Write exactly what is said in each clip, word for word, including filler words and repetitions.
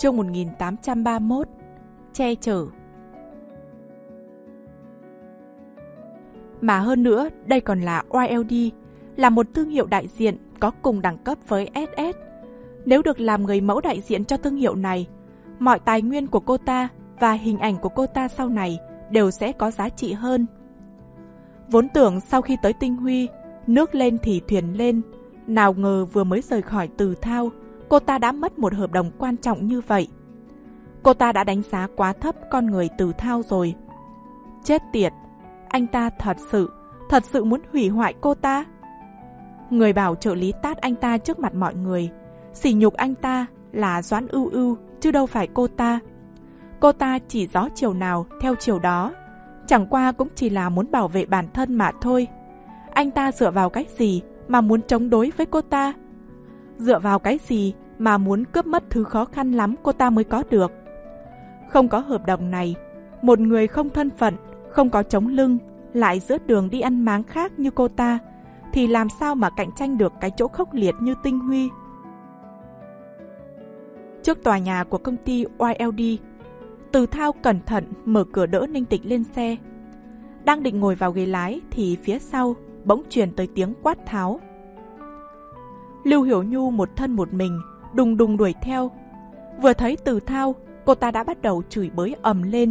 Chương một nghìn tám trăm ba mươi mốt. Che chở. Mà hơn nữa, đây còn là Y L D, là một thương hiệu đại diện có cùng đẳng cấp với S S. Nếu được làm người mẫu đại diện cho thương hiệu này, mọi tài nguyên của cô ta và hình ảnh của cô ta sau này đều sẽ có giá trị hơn. Vốn tưởng sau khi tới Tinh Huy, nước lên thì thuyền lên, nào ngờ vừa mới rời khỏi Từ Thao, cô ta đã mất một hợp đồng quan trọng như vậy. Cô ta đã đánh giá quá thấp con người Từ Thao rồi. Chết tiệt, anh ta thật sự, thật sự muốn hủy hoại cô ta. Người bảo trợ lý tát anh ta trước mặt mọi người, sỉ nhục anh ta là Doãn Ưu Ưu chứ đâu phải cô ta. Cô ta chỉ gió chiều nào theo chiều đó, chẳng qua cũng chỉ là muốn bảo vệ bản thân mà thôi. Anh ta dựa vào cái gì mà muốn chống đối với cô ta? Dựa vào cái gì mà muốn cướp mất thứ khó khăn lắm cô ta mới có được? Không có hợp đồng này, một người không thân phận, không có chống lưng, lại giữa đường đi ăn máng khác như cô ta, thì làm sao mà cạnh tranh được cái chỗ khốc liệt như Tinh Huy? Trước tòa nhà của công ty Y L D, Từ Thao cẩn thận mở cửa đỡ Ninh Tịch lên xe. Đang định ngồi vào ghế lái thì phía sau bỗng truyền tới tiếng quát tháo. Lưu Hiểu Nhu một thân một mình đùng đùng đuổi theo. Vừa thấy Từ Thao, cô ta đã bắt đầu chửi bới ầm lên.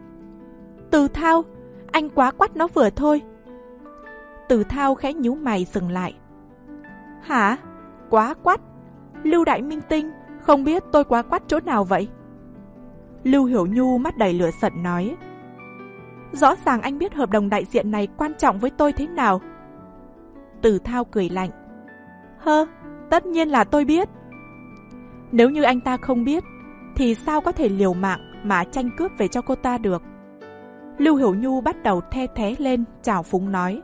Từ Thao, anh quá quắt nó vừa thôi. Từ Thao khẽ nhíu mày dừng lại. Hả? Quá quắt? Lưu Đại Minh Tinh, không biết tôi quá quắt chỗ nào vậy? Lưu Hiểu Nhu mắt đầy lửa giận nói. Rõ ràng anh biết hợp đồng đại diện này quan trọng với tôi thế nào. Từ Thao cười lạnh. Hơ, tất nhiên là tôi biết. Nếu như anh ta không biết, thì sao có thể liều mạng mà tranh cướp về cho cô ta được? Lưu Hiểu Nhu bắt đầu the thé lên, trào phúng nói.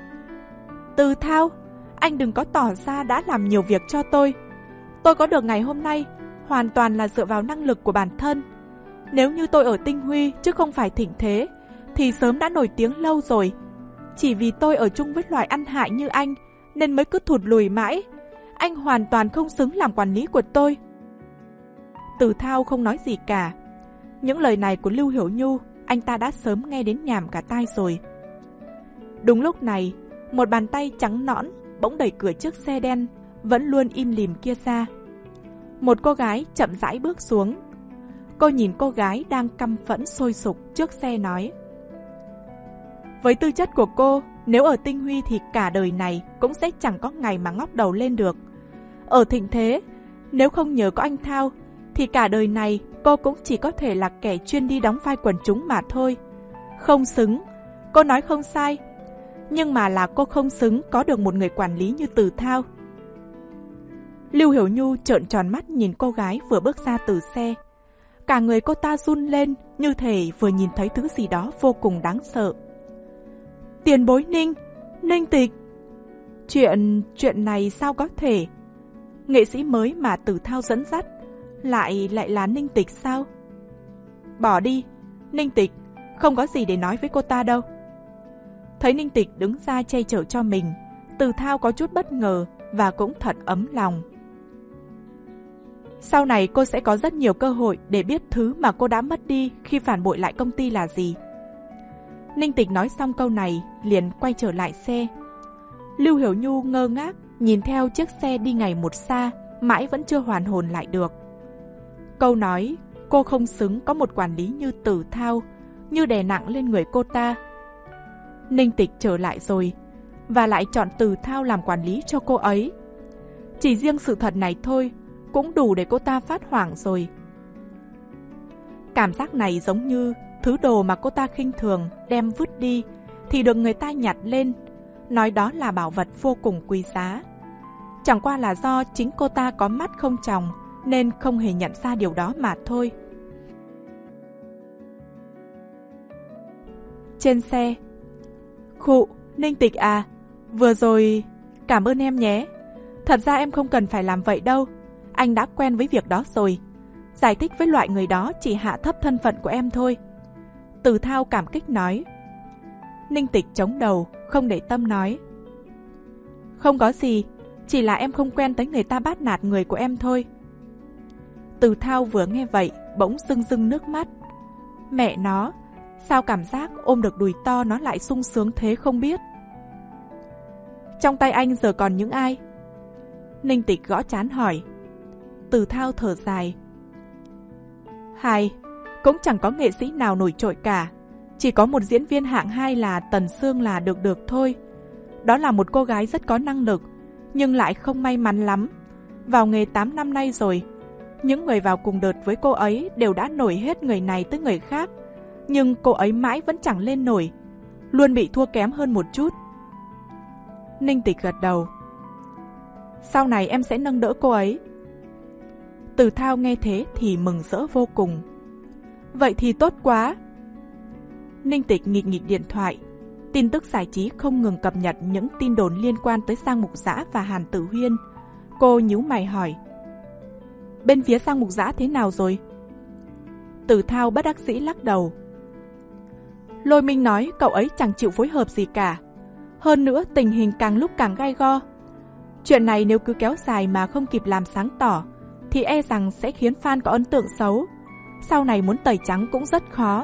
Từ Thao, anh đừng có tỏ ra đã làm nhiều việc cho tôi. Tôi có được ngày hôm nay hoàn toàn là dựa vào năng lực của bản thân. Nếu như tôi ở Tinh Huy chứ không phải Thịnh Thế, thì sớm đã nổi tiếng lâu rồi. Chỉ vì tôi ở chung với loài ăn hại như anh nên mới cứ thụt lùi mãi. Anh hoàn toàn không xứng làm quản lý của tôi. Từ Thao không nói gì cả. Những lời này của Lưu Hiểu Nhu anh ta đã sớm nghe đến nhàm cả tai rồi. Đúng lúc này, một bàn tay trắng nõn bỗng đẩy cửa chiếc xe đen vẫn luôn im lìm kia ra. Một cô gái chậm rãi bước xuống. Cô nhìn cô gái đang căm phẫn sôi sục trước xe nói. Với tư chất của cô, nếu ở Tinh Huy thì cả đời này cũng sẽ chẳng có ngày mà ngóc đầu lên được. Ở Thịnh Thế, nếu không nhờ có anh Thao, thì cả đời này cô cũng chỉ có thể là kẻ chuyên đi đóng vai quần chúng mà thôi. Không xứng, cô nói không sai. Nhưng mà là cô không xứng có được một người quản lý như Từ Thao. Lưu Hiểu Nhu trợn tròn mắt nhìn cô gái vừa bước ra từ xe. Cả người cô ta run lên như thể vừa nhìn thấy thứ gì đó vô cùng đáng sợ. Tiền bối Ninh, Ninh Tịch. Chuyện, chuyện này sao có thể? Nghệ sĩ mới mà Từ Thao dẫn dắt lại lại là Ninh Tịch sao? Bỏ đi, Ninh Tịch, không có gì để nói với cô ta đâu. Thấy Ninh Tịch đứng ra che chở cho mình, Từ Thao có chút bất ngờ và cũng thật ấm lòng. Sau này cô sẽ có rất nhiều cơ hội để biết thứ mà cô đã mất đi khi phản bội lại công ty là gì. Ninh Tịch nói xong câu này liền quay trở lại xe. Lưu Hiểu Nhu ngơ ngác nhìn theo chiếc xe đi ngày một xa, mãi vẫn chưa hoàn hồn lại được. Câu nói cô không xứng có một quản lý như Từ Thao như đè nặng lên người cô ta. Ninh Tịch trở lại rồi và lại chọn Từ Thao làm quản lý cho cô ấy. Chỉ riêng sự thật này thôi cũng đủ để cô ta phát hoảng rồi. Cảm giác này giống như thứ đồ mà cô ta khinh thường đem vứt đi thì được người ta nhặt lên, nói đó là bảo vật vô cùng quý giá. Chẳng qua là do chính cô ta có mắt không tròng nên không hề nhận ra điều đó mà thôi. Trên xe. Khụ, Ninh Tịch à, vừa rồi cảm ơn em nhé. Thật ra em không cần phải làm vậy đâu. Anh đã quen với việc đó rồi. Giải thích với loại người đó chỉ hạ thấp thân phận của em thôi. Từ Thao cảm kích nói. Ninh Tịch chống đầu, không để tâm nói. Không có gì, chỉ là em không quen tới người ta bắt nạt người của em thôi. Từ Thao vừa nghe vậy, bỗng rưng rưng nước mắt. Mẹ nó, sao cảm giác ôm được đùi to nó lại sung sướng thế không biết. Trong tay anh giờ còn những ai? Ninh Tịch gõ trán hỏi. Từ Thao thở dài. Hay, cũng chẳng có nghệ sĩ nào nổi trội cả. Chỉ có một diễn viên hạng hai là Tần Sương là được được thôi. Đó là một cô gái rất có năng lực, nhưng lại không may mắn lắm. Vào nghề tám năm nay rồi. Những người vào cùng đợt với cô ấy đều đã nổi hết người này tới người khác. Nhưng cô ấy mãi vẫn chẳng lên nổi, luôn bị thua kém hơn một chút. Ninh Tịch gật đầu. Sau này em sẽ nâng đỡ cô ấy. Từ Thao nghe thế thì mừng rỡ vô cùng. Vậy thì tốt quá. Ninh Tịch nghịch nghịch điện thoại. Tin tức giải trí không ngừng cập nhật những tin đồn liên quan tới Giang Mục Dã và Hàn Tử Huyên. Cô nhíu mày hỏi. Bên phía Giang Mục Dã thế nào rồi? Từ Thao bất đắc dĩ lắc đầu. Lôi Minh nói cậu ấy chẳng chịu phối hợp gì cả. Hơn nữa tình hình càng lúc càng gai go. Chuyện này nếu cứ kéo dài mà không kịp làm sáng tỏ thì e rằng sẽ khiến fan có ấn tượng xấu. Sau này muốn tẩy trắng cũng rất khó.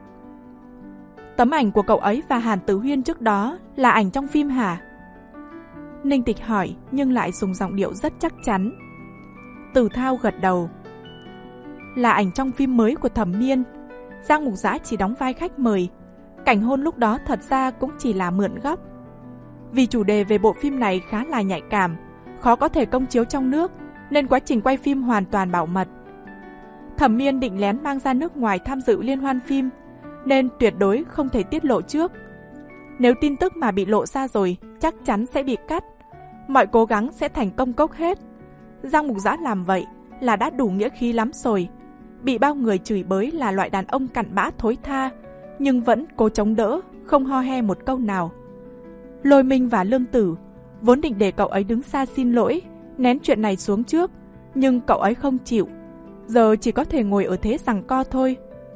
Tấm ảnh của cậu ấy và Hàn Tử Huyên trước đó là ảnh trong phim hả? Ninh Tịch hỏi nhưng lại dùng giọng điệu rất chắc chắn. Từ Thao gật đầu. Là ảnh trong phim mới của Thẩm Miên. Giang Mục Dã chỉ đóng vai khách mời. Cảnh hôn lúc đó thật ra cũng chỉ là mượn góc. Vì chủ đề về bộ phim này khá là nhạy cảm, khó có thể công chiếu trong nước, nên quá trình quay phim hoàn toàn bảo mật. Thẩm Miên định lén mang ra nước ngoài tham dự liên hoan phim, nên tuyệt đối không thể tiết lộ trước. Nếu tin tức mà bị lộ ra rồi, chắc chắn sẽ bị cắt. Mọi cố gắng sẽ thành công cốc hết. Giang Mục Dã làm vậy là đã đủ nghĩa khí lắm rồi. Bị bao người chửi bới là loại đàn ông cặn bã thối tha, nhưng vẫn cố chống đỡ, không ho he một câu nào. Lôi Minh và Lương Tử vốn định để cậu ấy đứng xa xin lỗi, nén chuyện này xuống trước, nhưng cậu ấy không chịu. Giờ chỉ có thể ngồi ở thế giằng co thôi.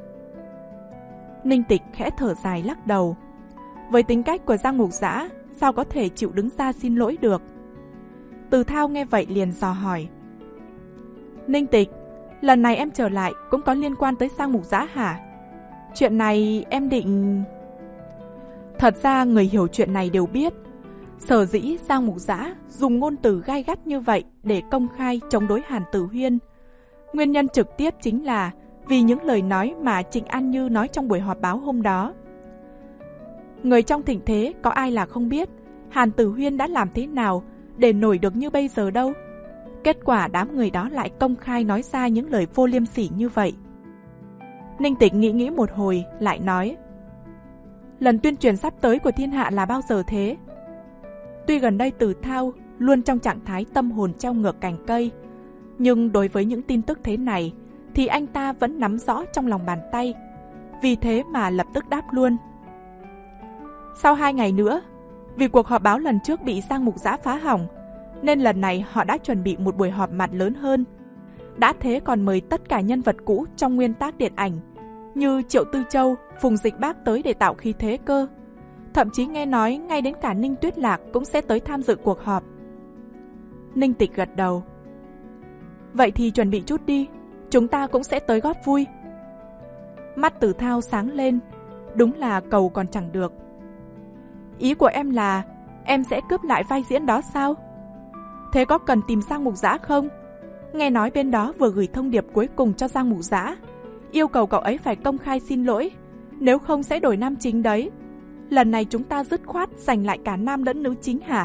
Ninh Tịch khẽ thở dài lắc đầu. Với tính cách của Giang Mục Dã, sao có thể chịu đứng ra xin lỗi được? Từ Thao nghe vậy liền dò hỏi. Ninh Tịch, lần này em trở lại cũng có liên quan tới Giang Mục Dã hả? Chuyện này em định... Thật ra người hiểu chuyện này đều biết. Sở dĩ Giang Mục Dã dùng ngôn từ gai gắt như vậy để công khai chống đối Hàn Tử Huyên. Nguyên nhân trực tiếp chính là vì những lời nói mà Trịnh An Như nói trong buổi họp báo hôm đó. Người trong thịnh thế có ai là không biết Hàn Tử Huyên đã làm thế nào để nổi được như bây giờ đâu. Kết quả đám người đó lại công khai nói ra những lời vô liêm sỉ như vậy. Ninh Tịch nghĩ nghĩ một hồi lại nói. Lần tuyên truyền sắp tới của thiên hạ là bao giờ thế? Tuy gần đây Từ Thao luôn trong trạng thái tâm hồn treo ngược cành cây, nhưng đối với những tin tức thế này thì anh ta vẫn nắm rõ trong lòng bàn tay. Vì thế mà lập tức đáp luôn. Sau hai ngày nữa, vì cuộc họp báo lần trước bị Giang Mục Dã phá hỏng, nên lần này họ đã chuẩn bị một buổi họp mặt lớn hơn. Đã thế còn mời tất cả nhân vật cũ trong nguyên tác điện ảnh như Triệu Tư Châu, Phùng Dịch Bác tới để tạo khí thế cơ. Thậm chí nghe nói ngay đến cả Ninh Tuyết Lạc cũng sẽ tới tham dự cuộc họp. Ninh Tịch gật đầu. Vậy thì chuẩn bị chút đi, chúng ta cũng sẽ tới góp vui. Mắt Từ Thao sáng lên, đúng là cầu còn chẳng được. Ý của em là em sẽ cướp lại vai diễn đó sao? Thế có cần tìm Giang Mục Dã không? Nghe nói bên đó vừa gửi thông điệp cuối cùng cho Giang Mục Dã, yêu cầu cậu ấy phải công khai xin lỗi, nếu không sẽ đổi nam chính đấy. Lần này chúng ta dứt khoát giành lại cả nam lẫn nữ chính hả?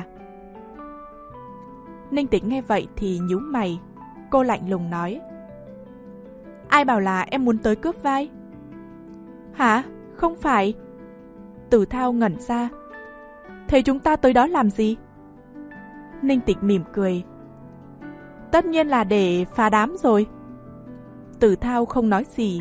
Ninh Tịch nghe vậy thì nhíu mày. Cô lạnh lùng nói. Ai bảo là em muốn tới cướp vai? Hả? Không phải. Từ Thao ngẩn ra. Thế chúng ta tới đó làm gì? Ninh Tịch mỉm cười. Tất nhiên là để phá đám rồi. Từ Thao không nói gì.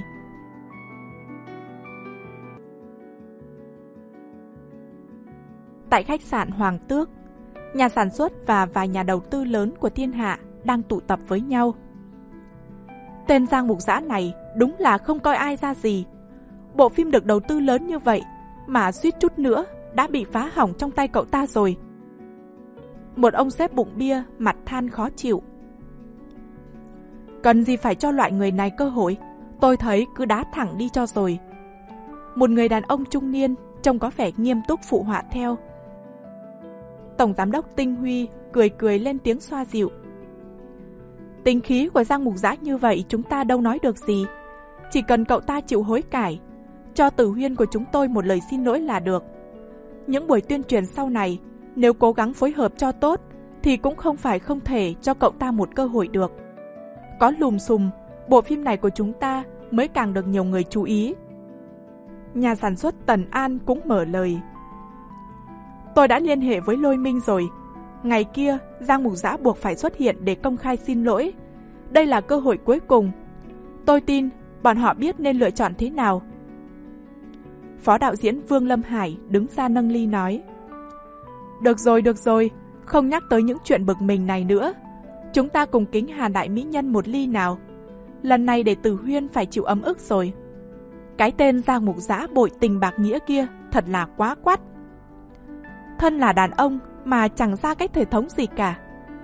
Tại khách sạn Hoàng Tước, nhà sản xuất và vài nhà đầu tư lớn của thiên hạ đang tụ tập với nhau. Tên Giang Mục Dã này đúng là không coi ai ra gì. Bộ phim được đầu tư lớn như vậy mà suýt chút nữa đã bị phá hỏng trong tay cậu ta rồi. Một ông sếp bụng bia mặt than khó chịu. cần gì phải cho loại người này cơ hội, tôi thấy cứ đá thẳng đi cho rồi. Một người đàn ông trung niên trông có vẻ nghiêm túc phụ họa theo. Tổng giám đốc Tinh Huy cười cười lên tiếng xoa dịu. Tính khí của Giang Mục Giã như vậy chúng ta đâu nói được gì. Chỉ cần cậu ta chịu hối cải, cho Tử Huyên của chúng tôi một lời xin lỗi là được. Những buổi tuyên truyền sau này, nếu cố gắng phối hợp cho tốt, thì cũng không phải không thể cho cậu ta một cơ hội được. Có lùm xùm, bộ phim này của chúng ta mới càng được nhiều người chú ý. Nhà sản xuất Tần An cũng mở lời. Tôi đã liên hệ với Lôi Minh rồi. Ngày kia, Giang Mục Giã buộc phải xuất hiện để công khai xin lỗi. Đây là cơ hội cuối cùng. Tôi tin bọn họ biết nên lựa chọn thế nào. Phó đạo diễn Vương Lâm Hải đứng ra nâng ly nói. Được rồi, được rồi, không nhắc tới những chuyện bực mình này nữa. Chúng ta cùng kính Hàn đại mỹ nhân một ly nào. Lần này để Tử Huyên phải chịu ấm ức rồi. Cái tên Giang Mục Giã bội tình bạc nghĩa kia thật là quá quắt. Thân là đàn ông mà chẳng ra cái thể thống gì cả.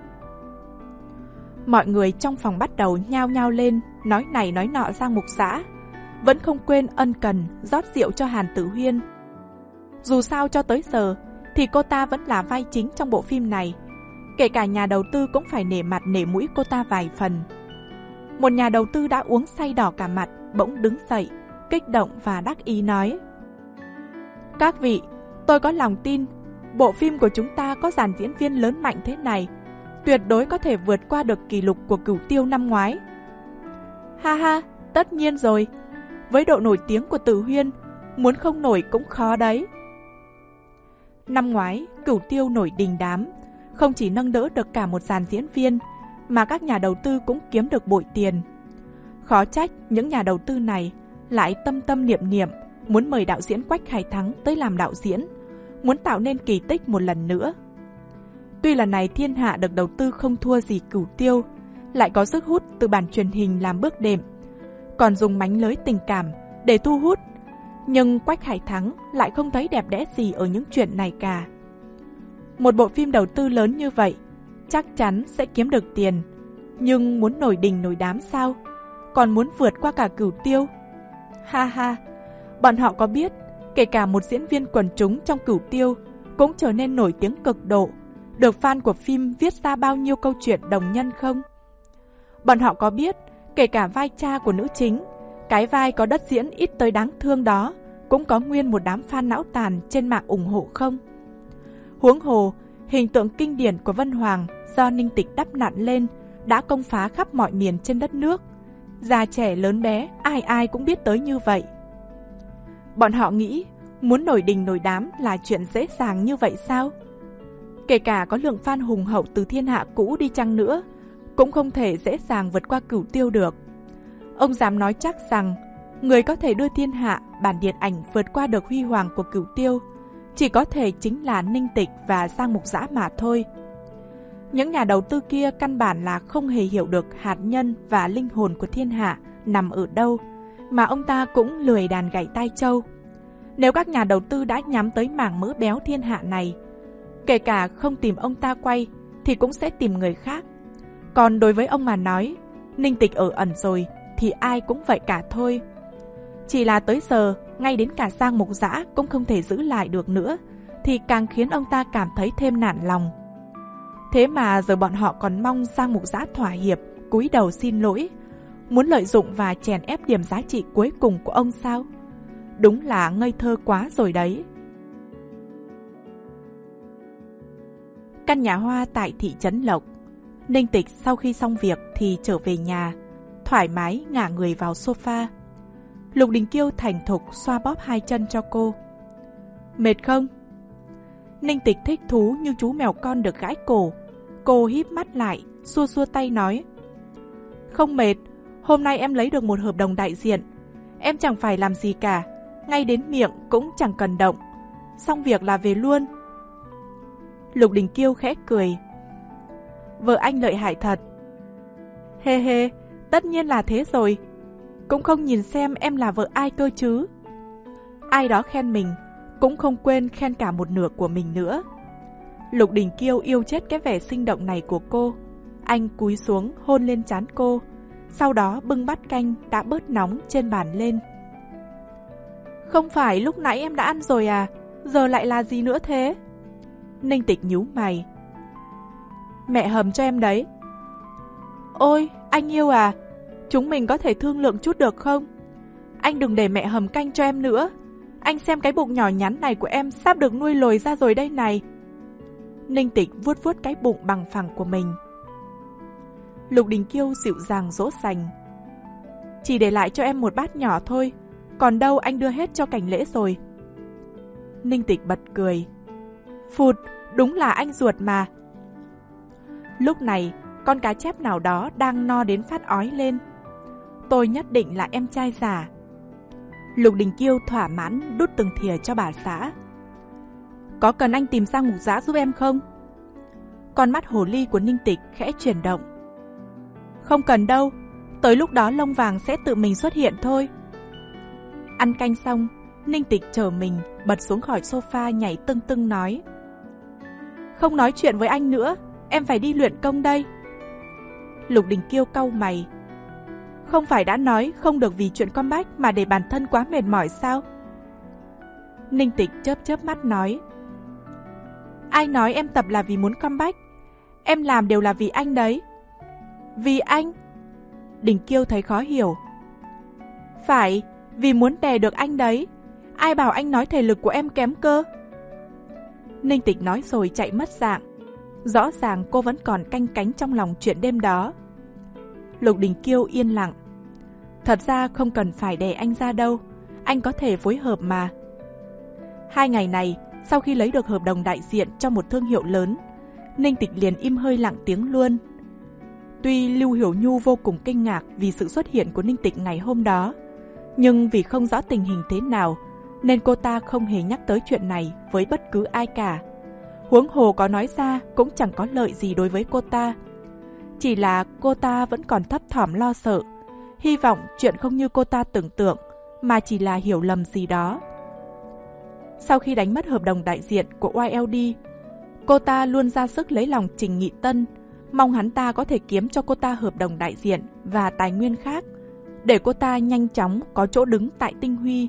Mọi người trong phòng bắt đầu nhao nhao lên, nói này nói nọ Giang Mục Giã, vẫn không quên ân cần rót rượu cho Hàn Tử Huyên. Dù sao cho tới giờ thì cô ta vẫn là vai chính trong bộ phim này. Kể cả nhà đầu tư cũng phải nể mặt nể mũi cô ta vài phần. Một nhà đầu tư đã uống say đỏ cả mặt bỗng đứng dậy, kích động và đắc ý nói. Các vị, tôi có lòng tin bộ phim của chúng ta có dàn diễn viên lớn mạnh thế này, tuyệt đối có thể vượt qua được kỷ lục của Cửu Tiêu năm ngoái. Ha ha, tất nhiên rồi. Với độ nổi tiếng của Tử Huyên, muốn không nổi cũng khó đấy. Năm ngoái, Cửu Tiêu nổi đình đám, không chỉ nâng đỡ được cả một dàn diễn viên, mà các nhà đầu tư cũng kiếm được bội tiền. Khó trách những nhà đầu tư này lại tâm tâm niệm niệm muốn mời đạo diễn Quách Hải Thắng tới làm đạo diễn, muốn tạo nên kỳ tích một lần nữa. Tuy lần này Thiên Hạ được đầu tư không thua gì Cửu Tiêu, lại có sức hút từ bản truyền hình làm bước đệm, còn dùng mánh lới tình cảm để thu hút, nhưng Quách Hải Thắng lại không thấy đẹp đẽ gì ở những chuyện này cả. Một bộ phim đầu tư lớn như vậy chắc chắn sẽ kiếm được tiền, nhưng muốn nổi đình nổi đám sao? Còn muốn vượt qua cả Cửu Tiêu? Ha ha, bọn họ có biết kể cả một diễn viên quần chúng trong Cửu Tiêu cũng trở nên nổi tiếng cực độ, được fan của phim viết ra bao nhiêu câu chuyện đồng nhân không? Bọn họ có biết kể cả vai cha của nữ chính, cái vai có đất diễn ít tới đáng thương đó, cũng có nguyên một đám fan não tàn trên mạng ủng hộ không? Huống hồ, hình tượng kinh điển của Vân Hoàng do Ninh Tịch đắp nặn lên đã công phá khắp mọi miền trên đất nước. Già trẻ lớn bé, ai ai cũng biết tới như vậy. Bọn họ nghĩ muốn nổi đình nổi đám là chuyện dễ dàng như vậy sao? Kể cả có lượng fan hùng hậu từ Thiên Hạ cũ đi chăng nữa, cũng không thể dễ dàng vượt qua Cửu Tiêu được. Ông dám nói chắc rằng người có thể đưa Thiên Hạ bản điện ảnh vượt qua được huy hoàng của Cửu Tiêu chỉ có thể chính là Ninh Tịch và Giang Mục Giã mà thôi. Những nhà đầu tư kia căn bản là không hề hiểu được hạt nhân và linh hồn của Thiên Hạ nằm ở đâu, mà ông ta cũng lười đàn gảy tai trâu. Nếu các nhà đầu tư đã nhắm tới mảng mỡ béo Thiên Hạ này, kể cả không tìm ông ta quay thì cũng sẽ tìm người khác. Còn đối với ông mà nói, Ninh Tịch ở ẩn rồi thì ai cũng vậy cả thôi. Chỉ là tới giờ, ngay đến cả Giang Mục Giã cũng không thể giữ lại được nữa, thì càng khiến ông ta cảm thấy thêm nản lòng. Thế mà giờ bọn họ còn mong Giang Mục Giã thỏa hiệp, cúi đầu xin lỗi, muốn lợi dụng và chèn ép điểm giá trị cuối cùng của ông sao? Đúng là ngây thơ quá rồi đấy. Căn nhà hoa tại thị trấn Lộc. Ninh Tịch sau khi xong việc thì trở về nhà, thoải mái ngả người vào sofa. Lục Đình Kiêu thành thục xoa bóp hai chân cho cô. Mệt không? Ninh Tịch thích thú như chú mèo con được gãi cổ. Cô híp mắt lại, xua xua tay nói. Không mệt, hôm nay em lấy được một hợp đồng đại diện. Em chẳng phải làm gì cả, ngay đến miệng cũng chẳng cần động. Xong việc là về luôn. Lục Đình Kiêu khẽ cười. Vợ anh lợi hại thật. Hê hê, tất nhiên là thế rồi. Cũng không nhìn xem em là vợ ai cơ chứ. Ai đó khen mình, cũng không quên khen cả một nửa của mình nữa. Lục Đình Kiêu yêu chết cái vẻ sinh động này của cô. Anh cúi xuống hôn lên trán cô, sau đó bưng bát canh đã bớt nóng trên bàn lên. Không phải lúc nãy em đã ăn rồi à? Giờ lại là gì nữa thế? Ninh Tịch nhíu mày. Mẹ hầm cho em đấy. Ôi, anh yêu à, chúng mình có thể thương lượng chút được không? Anh đừng để mẹ hầm canh cho em nữa. Anh xem cái bụng nhỏ nhắn này của em sắp được nuôi lồi ra rồi đây này. Ninh Tịch vuốt vuốt cái bụng bằng phẳng của mình. Lục Đình Kiêu dịu dàng dỗ dành. Chỉ để lại cho em một bát nhỏ thôi, còn đâu anh đưa hết cho Cảnh Lễ rồi. Ninh Tịch bật cười. Phụt, đúng là anh ruột mà. Lúc này, con cá chép nào đó đang no đến phát ói lên. Tôi nhất định là em trai giả. Lục Đình Kiêu thỏa mãn đút từng thìa cho bà xã. Có cần anh tìm sang mục giã giúp em không? Con mắt hồ ly của Ninh Tịch khẽ chuyển động. Không cần đâu, tới lúc đó lông vàng sẽ tự mình xuất hiện thôi. Ăn canh xong, Ninh Tịch chờ mình bật xuống khỏi sofa nhảy tưng tưng nói. Không nói chuyện với anh nữa, em phải đi luyện công đây. Lục Đình Kiêu cau mày. Không phải đã nói không được vì chuyện con bách mà để bản thân quá mệt mỏi sao? Ninh Tịch chớp chớp mắt nói. Ai nói em tập là vì muốn comeback? Em làm đều là vì anh đấy. Vì anh? Đình Kiêu thấy khó hiểu. Phải, vì muốn đè được anh đấy. Ai bảo anh nói thể lực của em kém cơ? Ninh Tịch nói rồi chạy mất dạng. Rõ ràng cô vẫn còn canh cánh trong lòng chuyện đêm đó. Lục Đình Kiêu yên lặng. Thật ra không cần phải đè anh ra đâu, anh có thể phối hợp mà. Hai ngày này, sau khi lấy được hợp đồng đại diện cho một thương hiệu lớn, Ninh Tịch liền im hơi lặng tiếng luôn. Tuy Lưu Hiểu Nhu vô cùng kinh ngạc vì sự xuất hiện của Ninh Tịch ngày hôm đó, nhưng vì không rõ tình hình thế nào, nên cô ta không hề nhắc tới chuyện này với bất cứ ai cả. Huống hồ có nói ra cũng chẳng có lợi gì đối với cô ta. Chỉ là cô ta vẫn còn thấp thỏm lo sợ, hy vọng chuyện không như cô ta tưởng tượng, mà chỉ là hiểu lầm gì đó. Sau khi đánh mất hợp đồng đại diện của Y L D, cô ta luôn ra sức lấy lòng Trình Nghị Tân, mong hắn ta có thể kiếm cho cô ta hợp đồng đại diện và tài nguyên khác, để cô ta nhanh chóng có chỗ đứng tại Tinh Huy.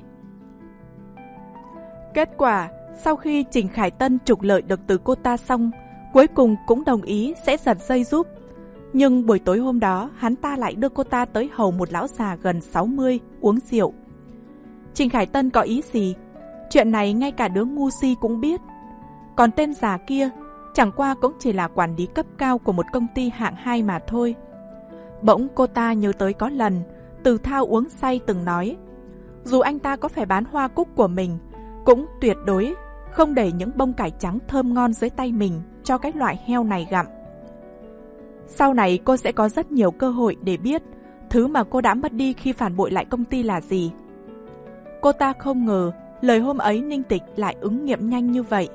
Kết quả, sau khi Trình Khải Tân trục lợi được từ cô ta xong, cuối cùng cũng đồng ý sẽ giật dây giúp. Nhưng buổi tối hôm đó, hắn ta lại đưa cô ta tới hầu một lão già gần sáu mươi uống rượu. Trình Khải Tân có ý gì? Chuyện này ngay cả đứa ngu si cũng biết. Còn tên già kia, chẳng qua cũng chỉ là quản lý cấp cao của một công ty hạng hai mà thôi. Bỗng cô ta nhớ tới có lần, Từ Thao uống say từng nói, dù anh ta có phải bán hoa cúc của mình, cũng tuyệt đối không để những bông cải trắng thơm ngon dưới tay mình cho cái loại heo này gặm. Sau này cô sẽ có rất nhiều cơ hội để biết thứ mà cô đã mất đi khi phản bội lại công ty là gì. Cô ta không ngờ lời hôm ấy Ninh Tịch lại ứng nghiệm nhanh như vậy.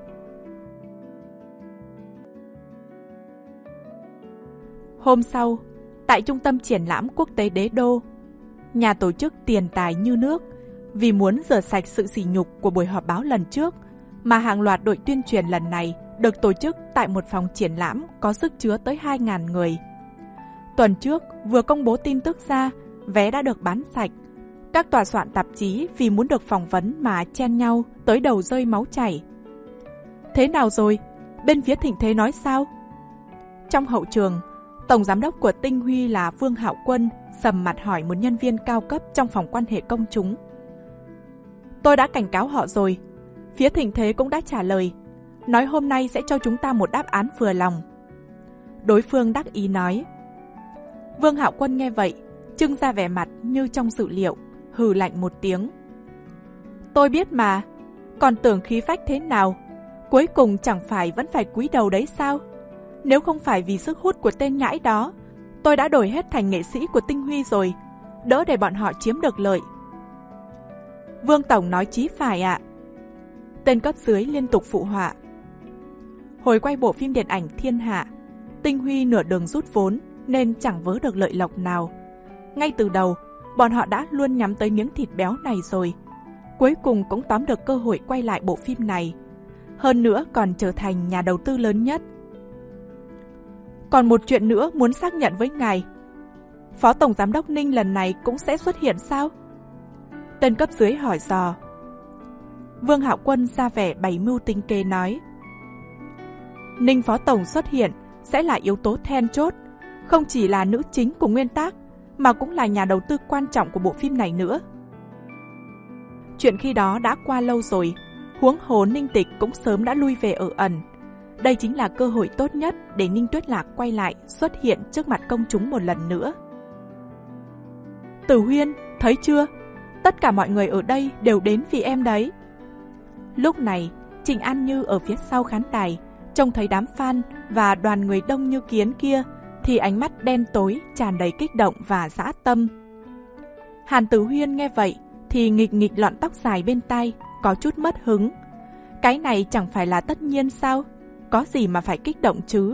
Hôm sau, tại trung tâm triển lãm quốc tế Đế Đô, nhà tổ chức tiền tài như nước, vì muốn rửa sạch sự sỉ nhục của buổi họp báo lần trước, mà hàng loạt đội tuyên truyền lần này được tổ chức tại một phòng triển lãm có sức chứa tới hai nghìn người. Tuần trước, vừa công bố tin tức ra, vé đã được bán sạch. Các tòa soạn tạp chí vì muốn được phỏng vấn mà chen nhau tới đầu rơi máu chảy. Thế nào rồi? Bên phía Thịnh Thế nói sao? Trong hậu trường, tổng giám đốc của Tinh Huy là Vương Hạo Quân sầm mặt hỏi một nhân viên cao cấp trong phòng quan hệ công chúng. Tôi đã cảnh cáo họ rồi. Phía Thịnh Thế cũng đã trả lời, nói hôm nay sẽ cho chúng ta một đáp án vừa lòng. Đối phương đắc ý nói. Vương Hạo Quân nghe vậy, trưng ra vẻ mặt như trong dự liệu, hừ lạnh một tiếng. Tôi biết mà, còn tưởng khí phách thế nào, cuối cùng chẳng phải vẫn phải cúi đầu đấy sao? Nếu không phải vì sức hút của tên nhãi đó, tôi đã đổi hết thành nghệ sĩ của Tinh Huy rồi, đỡ để bọn họ chiếm được lợi. Vương Tổng nói chí phải ạ. Tên cấp dưới liên tục phụ họa. Hồi quay bộ phim điện ảnh Thiên Hạ, Tinh Huy nửa đường rút vốn nên chẳng vớ được lợi lộc nào. Ngay từ đầu, bọn họ đã luôn nhắm tới miếng thịt béo này rồi. Cuối cùng cũng tóm được cơ hội quay lại bộ phim này. Hơn nữa còn trở thành nhà đầu tư lớn nhất. Còn một chuyện nữa muốn xác nhận với ngài. Phó Tổng Giám đốc Ninh lần này cũng sẽ xuất hiện sao? Tên cấp dưới hỏi dò. Vương Hạo Quân ra vẻ bày mưu tính kế nói. Ninh Phó Tổng xuất hiện sẽ là yếu tố then chốt, không chỉ là nữ chính của nguyên tác, mà cũng là nhà đầu tư quan trọng của bộ phim này nữa. Chuyện khi đó đã qua lâu rồi, huống hồ Ninh Tịch cũng sớm đã lui về ở ẩn. Đây chính là cơ hội tốt nhất để Ninh Tuyết Lạc quay lại xuất hiện trước mặt công chúng một lần nữa. Tử Huyên, thấy chưa? Tất cả mọi người ở đây đều đến vì em đấy. Lúc này, Trịnh An Như ở phía sau khán đài, trông thấy đám fan và đoàn người đông như kiến kia, thì ánh mắt đen tối tràn đầy kích động và dã tâm. Hàn Tử Huyên nghe vậy thì nghịch nghịch lọn tóc dài bên tai, có chút mất hứng. Cái này chẳng phải là tất nhiên sao? Có gì mà phải kích động chứ?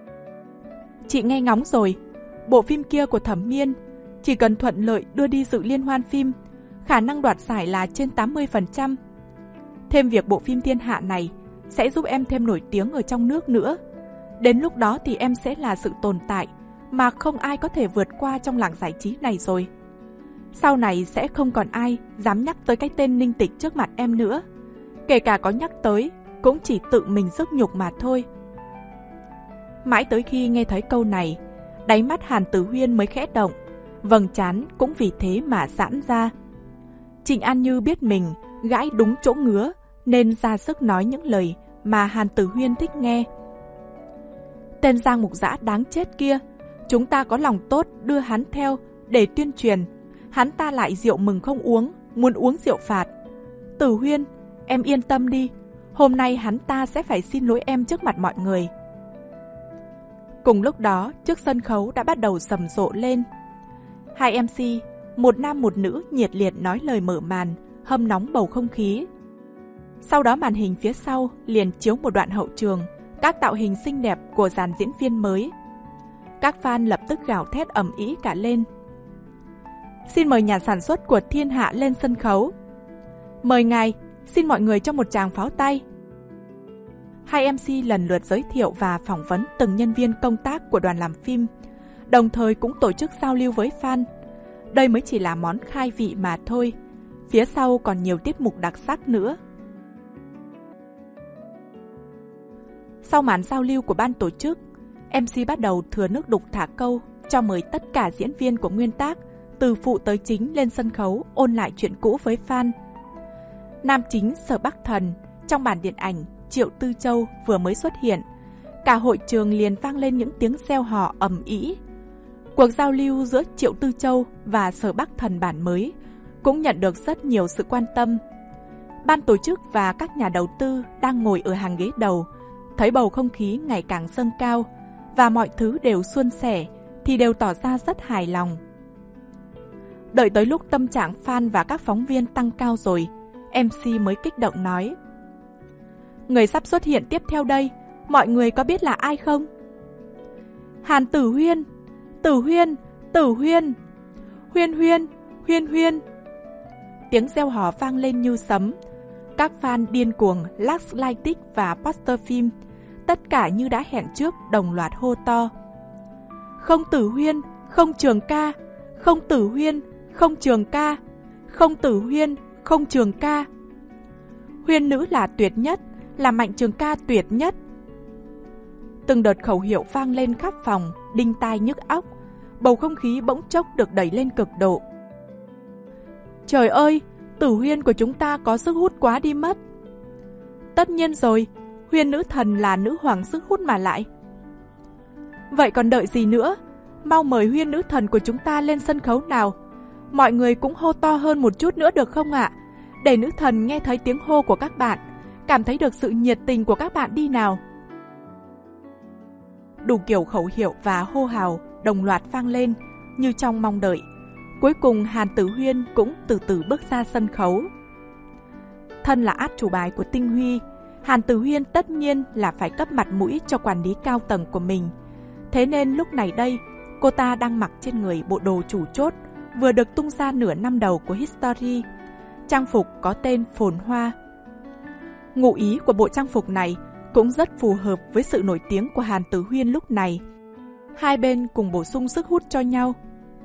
Chị nghe ngóng rồi, bộ phim kia của Thẩm Miên chỉ cần thuận lợi đưa đi dự liên hoan phim, khả năng đoạt giải là trên tám mươi phần trăm. Thêm việc bộ phim Thiên Hạ này sẽ giúp em thêm nổi tiếng ở trong nước nữa. Đến lúc đó thì em sẽ là sự tồn tại mà không ai có thể vượt qua trong làng giải trí này rồi. Sau này sẽ không còn ai dám nhắc tới cái tên Ninh Tịch trước mặt em nữa. Kể cả có nhắc tới, cũng chỉ tự mình rước nhục mà thôi. Mãi tới khi nghe thấy câu này, đáy mắt Hàn Tử Huyên mới khẽ động, vầng trán cũng vì thế mà giãn ra. Trịnh An Như biết mình gãi đúng chỗ ngứa, nên ra sức nói những lời mà Hàn Tử Huyên thích nghe. Tên Giang Mục Dã đáng chết kia, chúng ta có lòng tốt đưa hắn theo để tuyên truyền, hắn ta lại rượu mừng không uống, muốn uống rượu phạt. Tử Huyên, em yên tâm đi, hôm nay hắn ta sẽ phải xin lỗi em trước mặt mọi người. Cùng lúc đó, trước sân khấu đã bắt đầu rầm rộ lên. Hai em xê, một nam một nữ nhiệt liệt nói lời mở màn, hâm nóng bầu không khí. Sau đó màn hình phía sau liền chiếu một đoạn hậu trường, các tạo hình xinh đẹp của dàn diễn viên mới. Các fan lập tức gào thét ầm ĩ cả lên. Xin mời nhà sản xuất của Thiên Hạ lên sân khấu. Mời ngài, xin mọi người cho một tràng pháo tay. Hai em xê lần lượt giới thiệu và phỏng vấn từng nhân viên công tác của đoàn làm phim, đồng thời cũng tổ chức giao lưu với fan. Đây mới chỉ là món khai vị mà thôi, phía sau còn nhiều tiết mục đặc sắc nữa. Sau màn giao lưu của ban tổ chức, em xê bắt đầu thừa nước đục thả câu cho mời tất cả diễn viên của nguyên tác, từ phụ tới chính lên sân khấu ôn lại chuyện cũ với fan. Nam chính Sở Bắc Thần trong bản điện ảnh Triệu Tư Châu vừa mới xuất hiện, cả hội trường liền vang lên những tiếng reo hò ầm ĩ. Cuộc giao lưu giữa Triệu Tư Châu và Sở Bắc Thần bản mới cũng nhận được rất nhiều sự quan tâm. Ban tổ chức và các nhà đầu tư đang ngồi ở hàng ghế đầu, thấy bầu không khí ngày càng dâng cao và mọi thứ đều suôn sẻ thì đều tỏ ra rất hài lòng. Đợi tới lúc tâm trạng fan và các phóng viên tăng cao rồi, em xê mới kích động nói: Người sắp xuất hiện tiếp theo đây, mọi người có biết là ai không? Hàn Tử Huyên, Tử Huyên, Tử Huyên, Huyên Huyên, Huyên Huyên. Tiếng reo hò vang lên như sấm. Các fan điên cuồng lắc lightstick và poster phim, tất cả như đã hẹn trước đồng loạt hô to: Không Tử Huyên, không Trường Ca, không Tử Huyên, không Trường Ca, không Tử Huyên, không Trường Ca. Huyên nữ là tuyệt nhất, là Mạnh Trường Ca tuyệt nhất. Từng đợt khẩu hiệu vang lên khắp phòng, đinh tai nhức óc, bầu không khí bỗng chốc được đẩy lên cực độ. Trời ơi, Tử Huyên của chúng ta có sức hút quá đi mất. Tất nhiên rồi, Huyên nữ thần là nữ hoàng sức hút mà lại. Vậy còn đợi gì nữa? Mau mời Huyên nữ thần của chúng ta lên sân khấu nào. Mọi người cũng hô to hơn một chút nữa được không ạ? Để nữ thần nghe thấy tiếng hô của các bạn, cảm thấy được sự nhiệt tình của các bạn đi nào. Đủ kiểu khẩu hiệu và hô hào đồng loạt vang lên như trong mong đợi. Cuối cùng Hàn Tử Huyên cũng từ từ bước ra sân khấu. Thân là át chủ bài của Tinh Huy, Hàn Tử Huyên tất nhiên là phải cấp mặt mũi cho quản lý cao tầng của mình. Thế nên lúc này đây, cô ta đang mặc trên người bộ đồ chủ chốt vừa được tung ra nửa năm đầu của History. Trang phục có tên Phồn Hoa. Ngụ ý của bộ trang phục này cũng rất phù hợp với sự nổi tiếng của Hàn Tử Huyên lúc này. Hai bên cùng bổ sung sức hút cho nhau.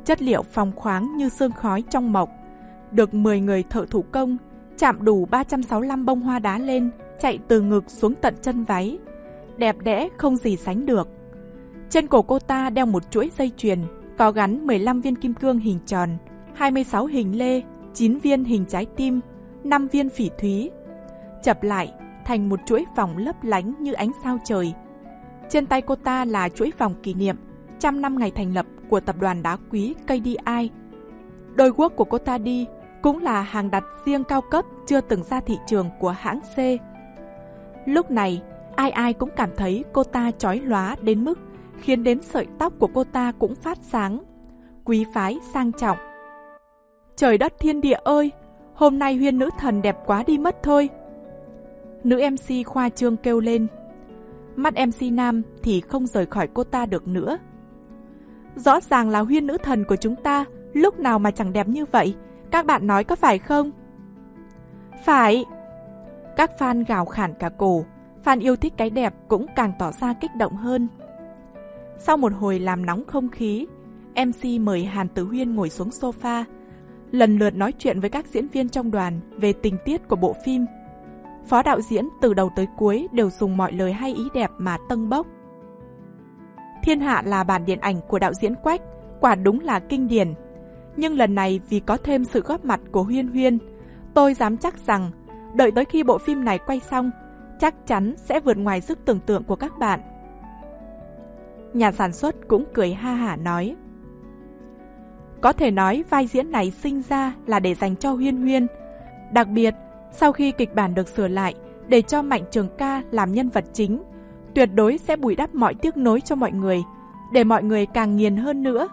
Chất liệu phóng khoáng như sương khói trong mộc, được mười người thợ thủ công chạm đủ ba trăm sáu mươi lăm bông hoa đá lên, chạy từ ngực xuống tận chân váy, đẹp đẽ không gì sánh được. Trên cổ cô ta đeo một chuỗi dây chuyền có gắn mười lăm viên kim cương hình tròn, hai mươi sáu hình lê, chín viên hình trái tim, năm viên phỉ thúy, chập lại thành một chuỗi vòng lấp lánh như ánh sao trời. Trên tay cô ta là chuỗi vòng kỷ niệm trăm năm ngày thành lập của tập đoàn đá quý ca đê i. Đôi guốc của cô ta đi cũng là hàng đặt riêng cao cấp chưa từng ra thị trường của hãng C. Lúc này, ai ai cũng cảm thấy cô ta chói lóa đến mức khiến đến sợi tóc của cô ta cũng phát sáng, quý phái sang trọng. Trời đất thiên địa ơi, hôm nay Huyên nữ thần đẹp quá đi mất thôi. Nữ em xê khoa trương kêu lên. Mắt em xê nam thì không rời khỏi cô ta được nữa. Rõ ràng là Huyên nữ thần của chúng ta lúc nào mà chẳng đẹp như vậy, các bạn nói có phải không? Phải. Các fan gào khản cả cổ, fan yêu thích cái đẹp cũng càng tỏ ra kích động hơn. Sau một hồi làm nóng không khí, em xê mời Hàn Tử Huyên ngồi xuống sofa, lần lượt nói chuyện với các diễn viên trong đoàn về tình tiết của bộ phim. Phó đạo diễn từ đầu tới cuối đều dùng mọi lời hay ý đẹp mà tâng bốc. Thiên Hạ là bản điện ảnh của đạo diễn Quách, quả đúng là kinh điển. Nhưng lần này vì có thêm sự góp mặt của Huyên Huyên, tôi dám chắc rằng đợi tới khi bộ phim này quay xong, chắc chắn sẽ vượt ngoài sức tưởng tượng của các bạn. Nhà sản xuất cũng cười ha hả nói. Có thể nói vai diễn này sinh ra là để dành cho Huyên Huyên. Đặc biệt, sau khi kịch bản được sửa lại để cho Mạnh Trường Ca làm nhân vật chính, tuyệt đối sẽ bù đắp mọi tiếc nối cho mọi người, để mọi người càng nghiền hơn nữa.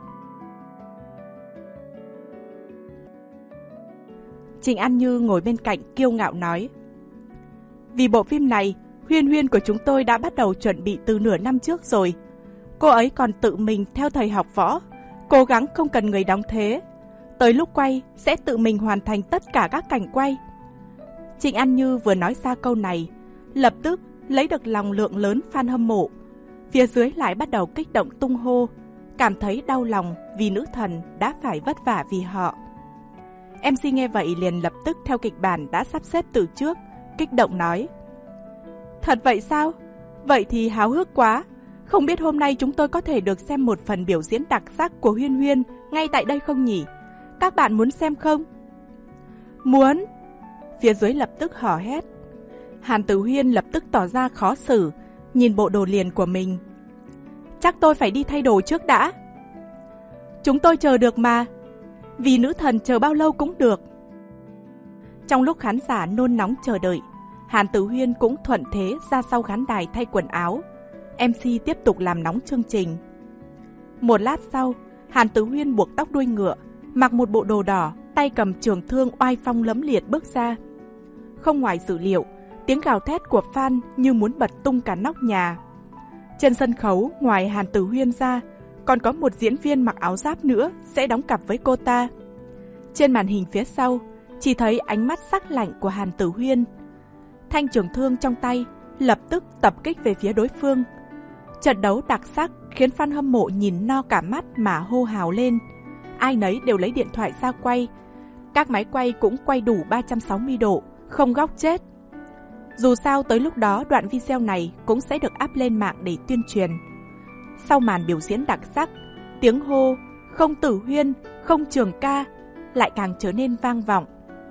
Trịnh An Như ngồi bên cạnh kiêu ngạo nói. Vì bộ phim này, Huyên Huyên của chúng tôi đã bắt đầu chuẩn bị từ nửa năm trước rồi. Cô ấy còn tự mình theo thầy học võ, cố gắng không cần người đóng thế. Tới lúc quay sẽ tự mình hoàn thành tất cả các cảnh quay. Trịnh An Như vừa nói ra câu này, lập tức lấy được lòng lượng lớn fan hâm mộ. Phía dưới lại bắt đầu kích động tung hô, cảm thấy đau lòng vì nữ thần đã phải vất vả vì họ. em xê nghe vậy liền lập tức theo kịch bản đã sắp xếp từ trước, kích động nói. Thật vậy sao? Vậy thì háo hức quá. Không biết hôm nay chúng tôi có thể được xem một phần biểu diễn đặc sắc của Huyên Huyên ngay tại đây không nhỉ? Các bạn muốn xem không? Muốn! Phía dưới lập tức hò hét. Hàn Tử Huyên lập tức tỏ ra khó xử, nhìn bộ đồ liền của mình. Chắc tôi phải đi thay đồ trước đã. Chúng tôi chờ được mà. Vì nữ thần chờ bao lâu cũng được. Trong lúc khán giả nôn nóng chờ đợi, Hàn Tử Huyên cũng thuận thế ra sau khán đài thay quần áo. em xê tiếp tục làm nóng chương trình. Một lát sau, Hàn Tử Huyên buộc tóc đuôi ngựa, mặc một bộ đồ đỏ, tay cầm trường thương oai phong lẫm liệt bước ra. Không ngoài dự liệu, tiếng gào thét của fan như muốn bật tung cả nóc nhà. Trên sân khấu, ngoài Hàn Tử Huyên ra, còn có một diễn viên mặc áo giáp nữa sẽ đóng cặp với cô ta. Trên màn hình phía sau, chỉ thấy ánh mắt sắc lạnh của Hàn Tử Huyên. Thanh trường thương trong tay lập tức tập kích về phía đối phương. Trận đấu đặc sắc khiến fan hâm mộ nhìn no cả mắt mà hô hào lên. Ai nấy đều lấy điện thoại ra quay. Các máy quay cũng quay đủ ba trăm sáu mươi độ, không góc chết. Dù sao tới lúc đó đoạn video này cũng sẽ được up lên mạng để tuyên truyền. Sau màn biểu diễn đặc sắc, tiếng hô không Tử Huyên, không Trường Ca lại càng trở nên vang vọng.